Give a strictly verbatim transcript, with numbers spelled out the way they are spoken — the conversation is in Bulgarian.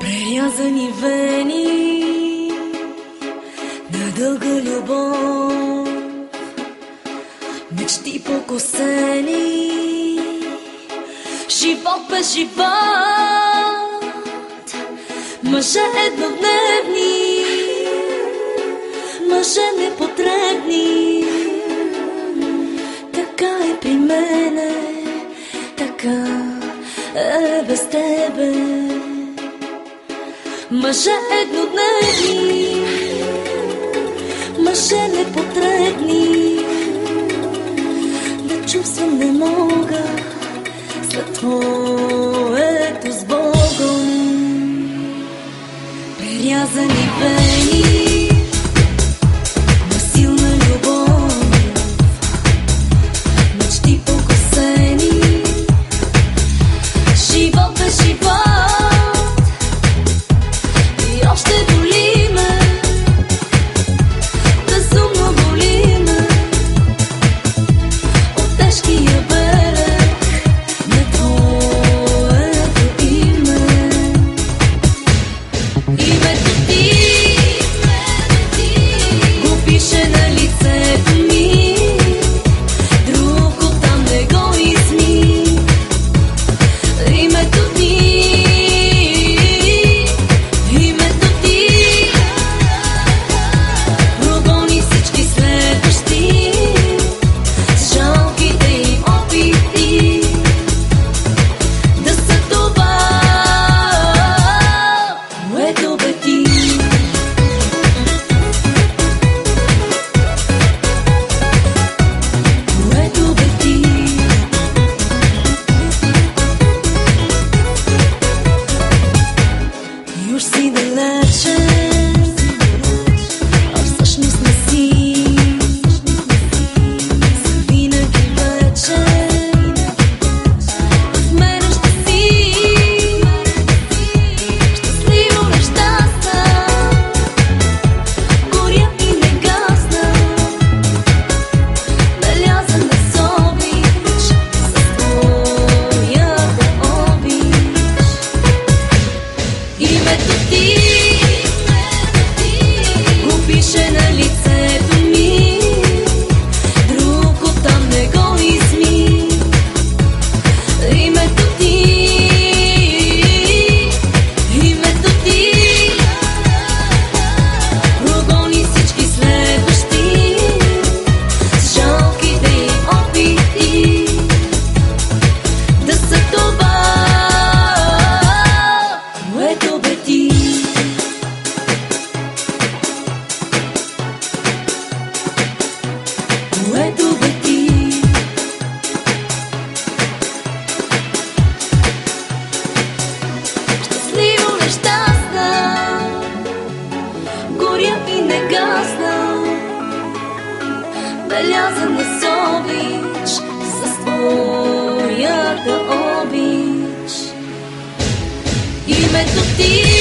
Прерязани вени на дълга любов, мечти покосени, живот без живот, мъже еднодневни, мъже непотребни. Така е при мене, така е без тебе. Мъже еднодневни, мъже непотребни. Да чувствам не мога след твоето с Богом. Прерязани вени на силна любов, мечти покосени, живот без живот. Още боли ме, безумно боли ме, от тежкия берег на твоето име. Името ти го пише на лицето ми, друг оттам не го изми. Името ти уж си далече, а всъщност не си. Завинаги вече в мене ще си. Щастливо нещастна, горя и не гасна, белязана с обич, с твоята обич. Името ти го пише на лицето ми, друг оттам не го изми. Името ти, името ти прогони всички следващи с жалките им опити да са това, което бе ти. Което бе ти. Щастливо нещастна, горя и не гасна, белязана с обич, с твоята обич. Името ти